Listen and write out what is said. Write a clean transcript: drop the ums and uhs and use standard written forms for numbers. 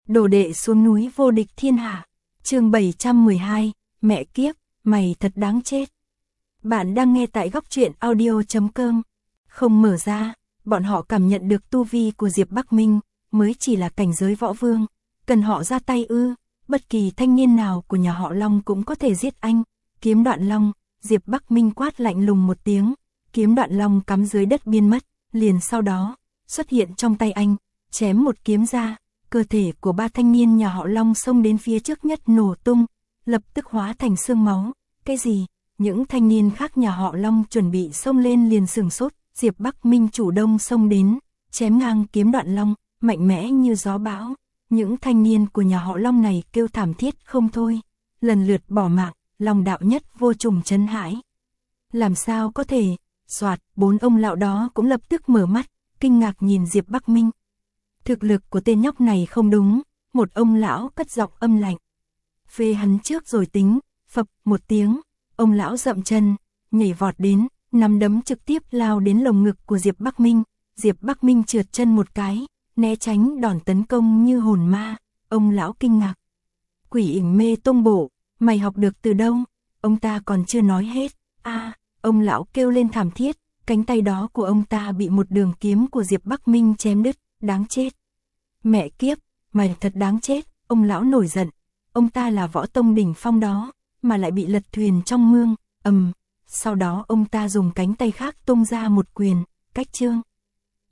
Đồ đệ xuống núi vô địch thiên hạ. Chương 712, mẹ kiếp, mày thật đáng chết. Bạn đang nghe tại góc truyện audio.com. Không mở ra, bọn họ cảm nhận được tu vi của Diệp Bắc Minh, mới chỉ là cảnh giới võ vương, cần họ ra tay ư? Bất kỳ thanh niên nào của nhà họ Long cũng có thể giết anh. Kiếm Đoạn Long, Diệp Bắc Minh quát lạnh lùng một tiếng, kiếm Đoạn Long cắm dưới đất biến mất, liền sau đó xuất hiện trong tay anh, chém một kiếm ra. Cơ thể của ba thanh niên nhà họ Long xông đến phía trước nhất nổ tung, lập tức hóa thành xương máu. Cái gì? Những thanh niên khác nhà họ Long chuẩn bị xông lên liền sửng sốt. Diệp Bắc Minh chủ động xông đến, chém ngang kiếm Đoạn Long, mạnh mẽ như gió bão. Những thanh niên của nhà họ Long này kêu thảm thiết không thôi, lần lượt bỏ mạng. Long đạo nhất vô trùng chấn hãi. Làm sao có thể? Soạt, bốn ông lão đó cũng lập tức mở mắt, kinh ngạc nhìn Diệp Bắc Minh. Thực lực của tên nhóc này không đúng, một ông lão cất giọng âm lạnh. Phê hắn trước rồi tính, phập một tiếng, ông lão dậm chân, nhảy vọt đến, nắm đấm trực tiếp lao đến lồng ngực của Diệp Bắc Minh. Diệp Bắc Minh trượt chân một cái, né tránh đòn tấn công như hồn ma. Ông lão kinh ngạc. Quỷ Ảnh Mê Tông Bộ, mày học được từ đâu? Ông ta còn chưa nói hết. Ông lão kêu lên thảm thiết, cánh tay đó của ông ta bị một đường kiếm của Diệp Bắc Minh chém đứt. Đáng chết. Mẹ kiếp, mày thật đáng chết. Ông lão nổi giận. Ông ta là võ tông đỉnh phong đó, mà lại bị lật thuyền trong mương. Sau đó ông ta dùng cánh tay khác tung ra một quyền, cách chương.